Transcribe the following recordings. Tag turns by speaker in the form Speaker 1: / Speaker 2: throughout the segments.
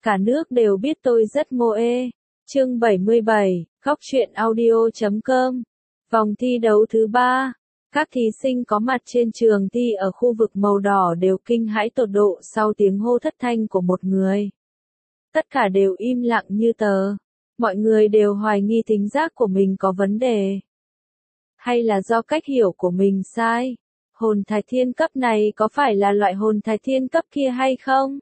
Speaker 1: Cả nước đều biết tôi rất moe. Chương 77, Góc truyện audio.com. Vòng thi đấu thứ 3. Các thí sinh có mặt trên trường thi ở khu vực màu đỏ đều kinh hãi tột độ sau tiếng hô thất thanh của một người. Tất cả đều im lặng như tờ. Mọi người đều hoài nghi thính giác của mình có vấn đề. Hay là do cách hiểu của mình sai? Hồn thạch thiên cấp này có phải là loại hồn thạch thiên cấp kia hay không?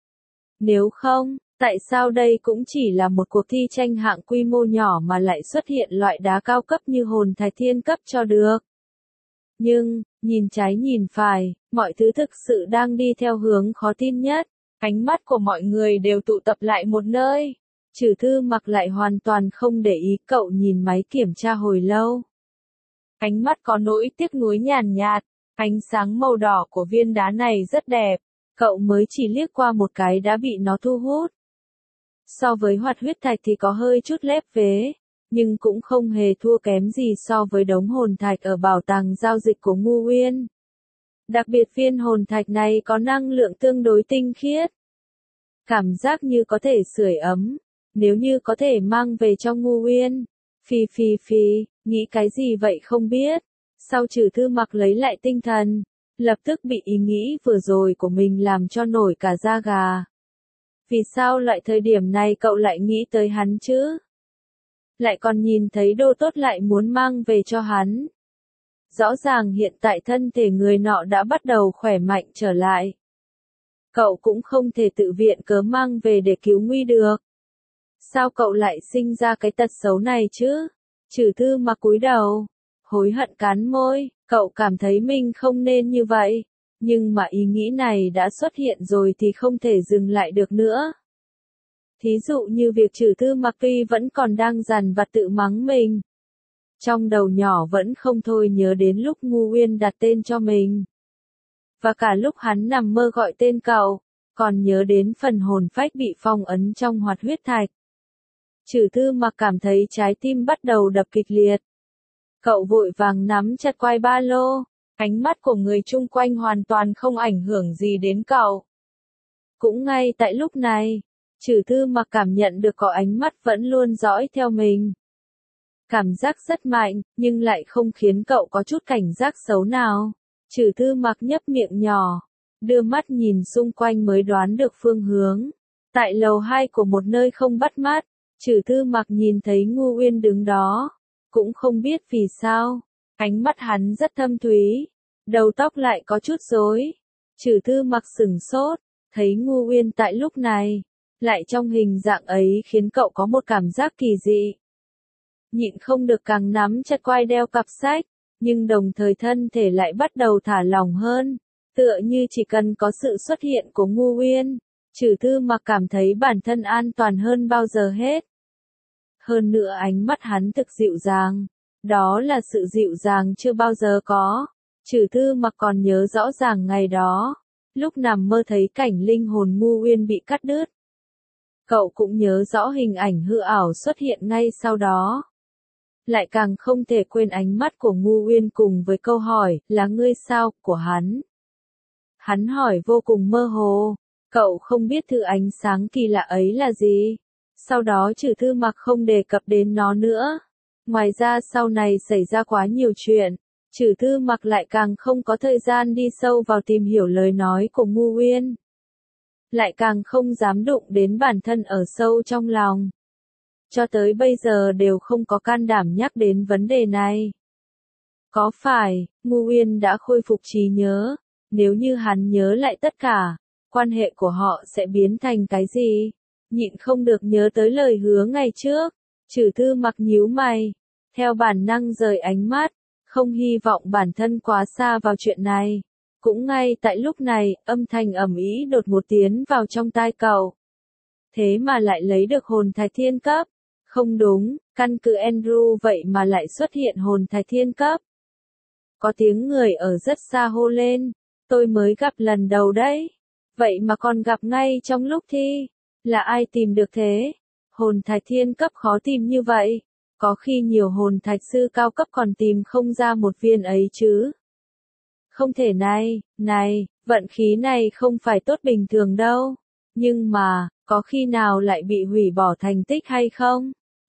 Speaker 1: Nếu không, tại sao đây cũng chỉ là một cuộc thi tranh hạng quy mô nhỏ mà lại xuất hiện loại đá cao cấp như hồn thạch thiên cấp cho được? Nhưng, nhìn trái nhìn phải, mọi thứ thực sự đang đi theo hướng khó tin nhất. Ánh mắt của mọi người đều tụ tập lại một nơi. Trừ Thư Mặc lại hoàn toàn không để ý, cậu nhìn máy kiểm tra hồi lâu. Ánh mắt có nỗi tiếc nuối nhàn nhạt, ánh sáng màu đỏ của viên đá này rất đẹp. Cậu mới chỉ liếc qua một cái đã bị nó thu hút. So với hoạt huyết thạch thì có hơi chút lép vế, nhưng cũng không hề thua kém gì so với đống hồn thạch ở bảo tàng giao dịch của Ngu Uyên. Đặc biệt viên hồn thạch này có năng lượng tương đối tinh khiết. Cảm giác như có thể sưởi ấm, nếu như có thể mang về cho Ngu Uyên. Phi, nghĩ cái gì vậy không biết. Sau Trừ Thư Mặc lấy lại tinh thần, lập tức bị ý nghĩ vừa rồi của mình làm cho nổi cả da gà. Vì sao loại thời điểm này cậu lại nghĩ tới hắn chứ? Lại còn nhìn thấy đồ tốt lại muốn mang về cho hắn. Rõ ràng hiện tại thân thể người nọ đã bắt đầu khỏe mạnh trở lại. Cậu cũng không thể tự viện cớ mang về để cứu nguy được. Sao cậu lại sinh ra cái tật xấu này chứ? Trừ Thư Mặc cúi đầu, hối hận cắn môi, cậu cảm thấy mình không nên như vậy. Nhưng mà ý nghĩ này đã xuất hiện rồi thì không thể dừng lại được nữa. Thí dụ như việc Trừ Thư Mặc tuy vẫn còn đang dằn vặt tự mắng mình. Trong đầu nhỏ vẫn không thôi nhớ đến lúc Ngu Uyên đặt tên cho mình. Và cả lúc hắn nằm mơ gọi tên cậu, còn nhớ đến phần hồn phách bị phong ấn trong hoạt huyết thạch. Trừ Thư Mặc cảm thấy trái tim bắt đầu đập kịch liệt. Cậu vội vàng nắm chặt quai ba lô, ánh mắt của người chung quanh hoàn toàn không ảnh hưởng gì đến cậu. Cũng ngay tại lúc này, Trừ Thư Mặc cảm nhận được có ánh mắt vẫn luôn dõi theo mình. Cảm giác rất mạnh, nhưng lại không khiến cậu có chút cảnh giác xấu nào. Trừ Thư Mặc nhấp miệng nhỏ, đưa mắt nhìn xung quanh mới đoán được phương hướng. Tại lầu 2 của một nơi không bắt mắt, Trừ Thư Mặc nhìn thấy Ngu Uyên đứng đó. Cũng không biết vì sao, ánh mắt hắn rất thâm thúy, đầu tóc lại có chút rối. Trừ Thư Mặc sửng sốt, thấy Ngu Uyên tại lúc này, lại trong hình dạng ấy khiến cậu có một cảm giác kỳ dị. Nhịn không được càng nắm chặt quai đeo cặp sách, nhưng đồng thời thân thể lại bắt đầu thả lỏng hơn, tựa như chỉ cần có sự xuất hiện của Ngu Uyên, Trừ Thư Mặc cảm thấy bản thân an toàn hơn bao giờ hết. Hơn nữa ánh mắt hắn thực dịu dàng, đó là sự dịu dàng chưa bao giờ có. Trừ Thư Mặc còn nhớ rõ ràng ngày đó, lúc nằm mơ thấy cảnh linh hồn Ngu Uyên bị cắt đứt. Cậu cũng nhớ rõ hình ảnh hư ảo xuất hiện ngay sau đó. Lại càng không thể quên ánh mắt của Ngu Uyên cùng với câu hỏi, là ngươi sao, của hắn. Hắn hỏi vô cùng mơ hồ, cậu không biết thứ ánh sáng kỳ lạ ấy là gì. Sau đó Trừ Thư Mặc không đề cập đến nó nữa. Ngoài ra sau này xảy ra quá nhiều chuyện, Trừ Thư Mặc lại càng không có thời gian đi sâu vào tìm hiểu lời nói của Ngu Uyên. Lại càng không dám đụng đến bản thân ở sâu trong lòng. Cho tới bây giờ đều không có can đảm nhắc đến vấn đề này. Có phải, Ngu Uyên đã khôi phục trí nhớ? Nếu như hắn nhớ lại tất cả, quan hệ của họ sẽ biến thành cái gì? Nhịn không được nhớ tới lời hứa ngày trước. Trừ Thư Mặc nhíu mày, theo bản năng rời ánh mắt, không hy vọng bản thân quá xa vào chuyện này. Cũng ngay tại lúc này, âm thanh ầm ĩ đột ngột tiến vào trong tai cậu. Thế mà lại lấy được hồn thạch thiên cấp. Không đúng, căn cứ Andrew vậy mà lại xuất hiện hồn thạch thiên cấp. Có tiếng người ở rất xa hô lên, tôi mới gặp lần đầu đấy. Vậy mà còn gặp ngay trong lúc thi. Là ai tìm được thế? Hồn thạch thiên cấp khó tìm như vậy. Có khi nhiều hồn thạch sư cao cấp còn tìm không ra một viên ấy chứ. Không thể này, vận khí này không phải tốt bình thường đâu. Nhưng mà, có khi nào lại bị hủy bỏ thành tích hay không?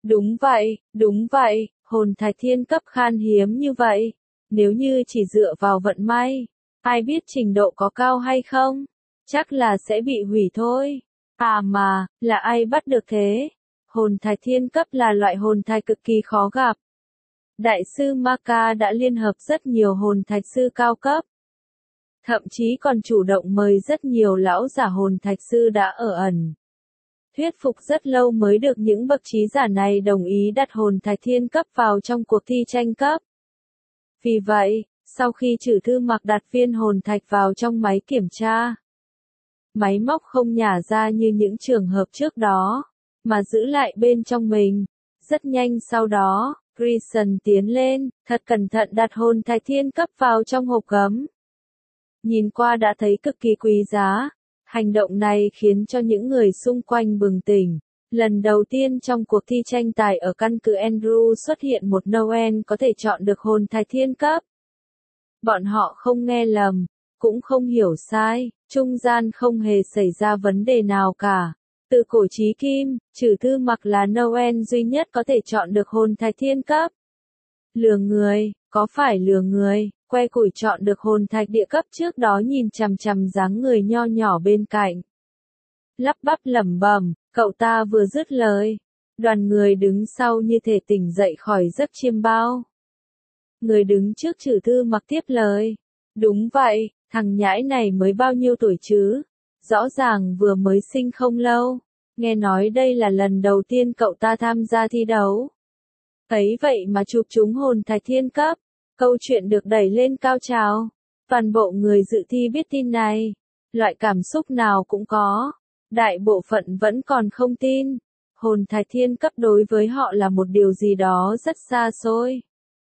Speaker 1: Đúng vậy, hồn thạch thiên cấp khan hiếm như vậy. Nếu như chỉ dựa vào vận may, ai biết trình độ có cao hay không? Chắc là sẽ bị hủy thôi. À mà, là ai bắt được thế? Hồn thạch thiên cấp là loại hồn thạch cực kỳ khó gặp. Đại sư Maka đã liên hợp rất nhiều hồn thạch sư cao cấp. Thậm chí còn chủ động mời rất nhiều lão giả hồn thạch sư đã ở ẩn. Thuyết phục rất lâu mới được những bậc trí giả này đồng ý đặt hồn thạch thiên cấp vào trong cuộc thi tranh cấp. Vì vậy, sau khi Trử Thư Mặc đặt viên hồn thạch vào trong máy kiểm tra, máy móc không nhả ra như những trường hợp trước đó, mà giữ lại bên trong mình. Rất nhanh sau đó, Grayson tiến lên, thật cẩn thận đặt hồn thạch thiên cấp vào trong hộp gấm. Nhìn qua đã thấy cực kỳ quý giá. Hành động này khiến cho những người xung quanh bừng tỉnh. Lần đầu tiên trong cuộc thi tranh tài ở căn cứ Andrew xuất hiện một Noel có thể chọn được hồn thạch thiên cấp. Bọn họ không nghe lầm, cũng không hiểu sai, trung gian không hề xảy ra vấn đề nào cả. Từ cổ chí kim, Trử Thư Mặc là Noel duy nhất có thể chọn được hồn thạch thiên cấp. Lừa người, có phải lừa người? Que củi chọn được hồn thạch địa cấp trước đó nhìn chằm chằm dáng người nho nhỏ bên cạnh. Lắp bắp lẩm bẩm, cậu ta vừa dứt lời. Đoàn người đứng sau như thể tỉnh dậy khỏi giấc chiêm bao. Người đứng trước Trử Thư Mặc tiếp lời. Đúng vậy, thằng nhãi này mới bao nhiêu tuổi chứ? Rõ ràng vừa mới sinh không lâu. Nghe nói đây là lần đầu tiên cậu ta tham gia thi đấu. Ấy vậy mà chụp trúng hồn thạch thiên cấp. Câu chuyện được đẩy lên cao trào. Toàn bộ người dự thi biết tin này. Loại cảm xúc nào cũng có. Đại bộ phận vẫn còn không tin. Hồn thạch thiên cấp đối với họ là một điều gì đó rất xa xôi.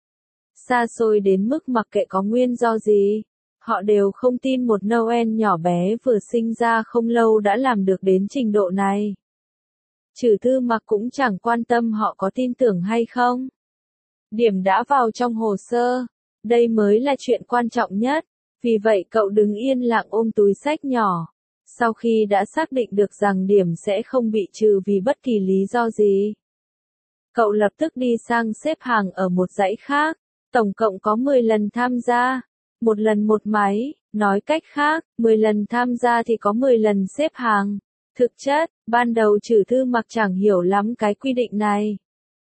Speaker 1: Xa xôi đến mức mặc kệ có nguyên do gì. Họ đều không tin một Noel nhỏ bé vừa sinh ra không lâu đã làm được đến trình độ này. Trử Thư Mặc cũng chẳng quan tâm họ có tin tưởng hay không. Điểm đã vào trong hồ sơ. Đây mới là chuyện quan trọng nhất. Vì vậy cậu đứng yên lặng ôm túi xách nhỏ. Sau khi đã xác định được rằng điểm sẽ không bị trừ vì bất kỳ lý do gì, cậu lập tức đi sang xếp hàng ở một dãy khác. Tổng cộng có 10 lần tham gia. Một lần một máy, nói cách khác, 10 lần tham gia thì có 10 lần xếp hàng. Thực chất, ban đầu Trử Thư Mặc chẳng hiểu lắm cái quy định này.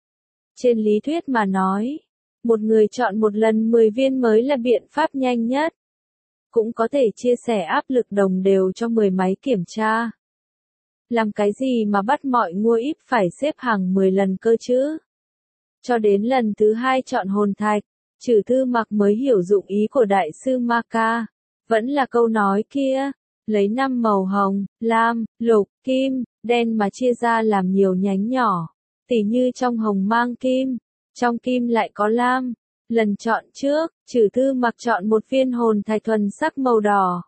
Speaker 1: Trên lý thuyết mà nói, một người chọn một lần 10 viên mới là biện pháp nhanh nhất. Cũng có thể chia sẻ áp lực đồng đều cho 10 máy kiểm tra. Làm cái gì mà bắt mọi ngua íp phải xếp hàng 10 lần cơ chứ? Cho đến lần thứ 2 chọn hồn thạch, Trử Thư Mặc mới hiểu dụng ý của đại sư Maka. Vẫn là câu nói kia, lấy 5 màu hồng, lam, lục, kim, đen mà chia ra làm nhiều nhánh nhỏ. Tỉ như trong hồng mang kim, trong kim lại có lam. Lần chọn trước, Trử Thư Mặc chọn một viên hồn thạch thuần sắc màu đỏ.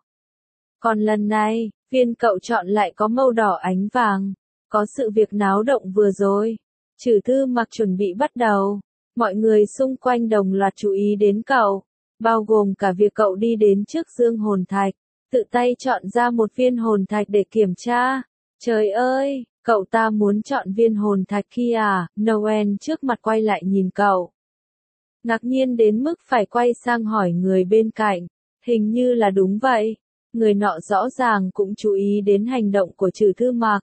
Speaker 1: Còn lần này, viên cậu chọn lại có màu đỏ ánh vàng. Có sự việc náo động vừa rồi. Trử Thư Mặc chuẩn bị bắt đầu. Mọi người xung quanh đồng loạt chú ý đến cậu. Bao gồm cả việc cậu đi đến trước dương hồn thạch. Tự tay chọn ra một viên hồn thạch để kiểm tra. Trời ơi, cậu ta muốn chọn viên hồn thạch kia à? Noel trước mặt quay lại nhìn cậu. Ngạc nhiên đến mức phải quay sang hỏi người bên cạnh. Hình như là đúng vậy. Người nọ rõ ràng cũng chú ý đến hành động của Trử Thư Mặc.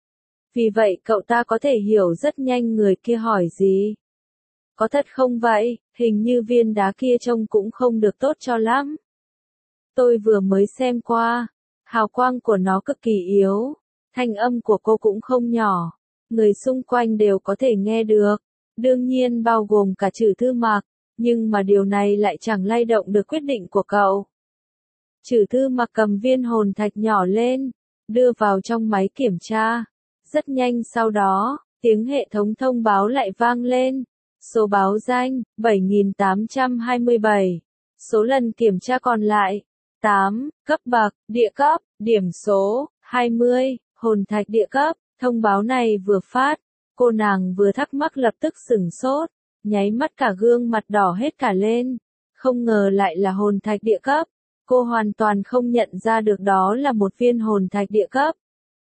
Speaker 1: Vì vậy cậu ta có thể hiểu rất nhanh người kia hỏi gì. Có thật không vậy? Hình như viên đá kia trông cũng không được tốt cho lắm. Tôi vừa mới xem qua. Hào quang của nó cực kỳ yếu. Thanh âm của cô cũng không nhỏ. Người xung quanh đều có thể nghe được. Đương nhiên bao gồm cả Trử Thư Mặc. Nhưng mà điều này lại chẳng lay động được quyết định của cậu. Trử Thư Mặc cầm viên hồn thạch nhỏ lên. Đưa vào trong máy kiểm tra. Rất nhanh sau đó, tiếng hệ thống thông báo lại vang lên. Số báo danh, 7827. Số lần kiểm tra còn lại, 8, cấp bậc, địa cấp, điểm số, 20, hồn thạch địa cấp. Thông báo này vừa phát, cô nàng vừa thắc mắc lập tức sửng sốt, nháy mắt cả gương mặt đỏ hết cả lên. Không ngờ lại là hồn thạch địa cấp. Cô hoàn toàn không nhận ra được đó là một viên hồn thạch địa cấp.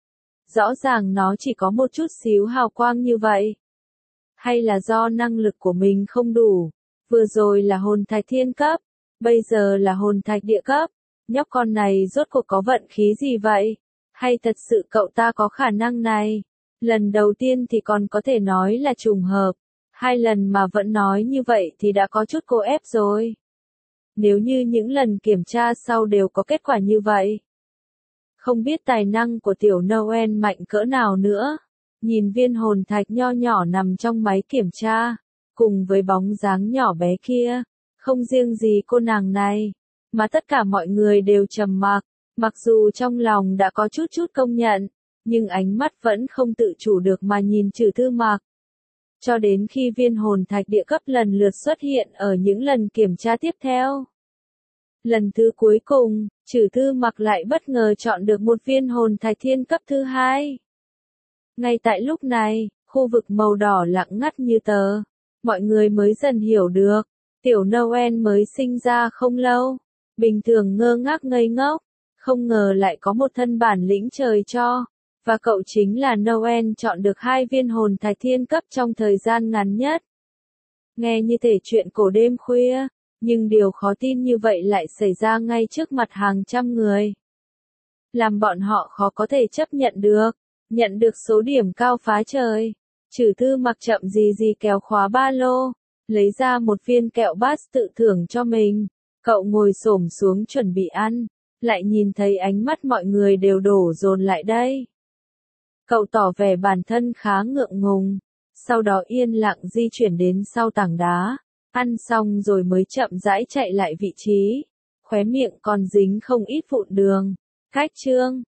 Speaker 1: Rõ ràng nó chỉ có một chút xíu hào quang như vậy. Hay là do năng lực của mình không đủ? Vừa rồi là hồn thạch thiên cấp, bây giờ là hồn thạch địa cấp. Nhóc con này rốt cuộc có vận khí gì vậy? Hay thật sự cậu ta có khả năng này? Lần đầu tiên thì còn có thể nói là trùng hợp. 2 lần mà vẫn nói như vậy thì đã có chút cô ép rồi. Nếu như những lần kiểm tra sau đều có kết quả như vậy. Không biết tài năng của tiểu Noel mạnh cỡ nào nữa. Nhìn viên hồn thạch nho nhỏ nằm trong máy kiểm tra, cùng với bóng dáng nhỏ bé kia, không riêng gì cô nàng này, mà tất cả mọi người đều trầm mặc, mặc dù trong lòng đã có chút công nhận, nhưng ánh mắt vẫn không tự chủ được mà nhìn Trử Thư Mặc. Cho đến khi viên hồn thạch địa cấp lần lượt xuất hiện ở những lần kiểm tra tiếp theo. Lần thứ cuối cùng, Trử Thư Mặc lại bất ngờ chọn được một viên hồn thạch thiên cấp thứ 2. Ngay tại lúc này, khu vực màu đỏ lặng ngắt như tờ. Mọi người mới dần hiểu được, tiểu Noel mới sinh ra không lâu. Bình thường ngơ ngác ngây ngốc, không ngờ lại có một thân bản lĩnh trời cho. Và cậu chính là Noel chọn được 2 viên hồn thạch thiên cấp trong thời gian ngắn nhất. Nghe như thể chuyện cổ đêm khuya, nhưng điều khó tin như vậy lại xảy ra ngay trước mặt hàng trăm người. Làm bọn họ khó có thể chấp nhận được. Nhận được số điểm cao phá trời. Trử Thư Mặc chậm gì kéo khóa ba lô, lấy ra một viên kẹo bát tự thưởng cho mình. Cậu ngồi xổm xuống chuẩn bị ăn, lại nhìn thấy ánh mắt mọi người đều đổ dồn lại đây. Cậu tỏ vẻ bản thân khá ngượng ngùng, sau đó yên lặng di chuyển đến sau tảng đá, ăn xong rồi mới chậm rãi chạy lại vị trí, khóe miệng còn dính không ít vụn đường. Cách chương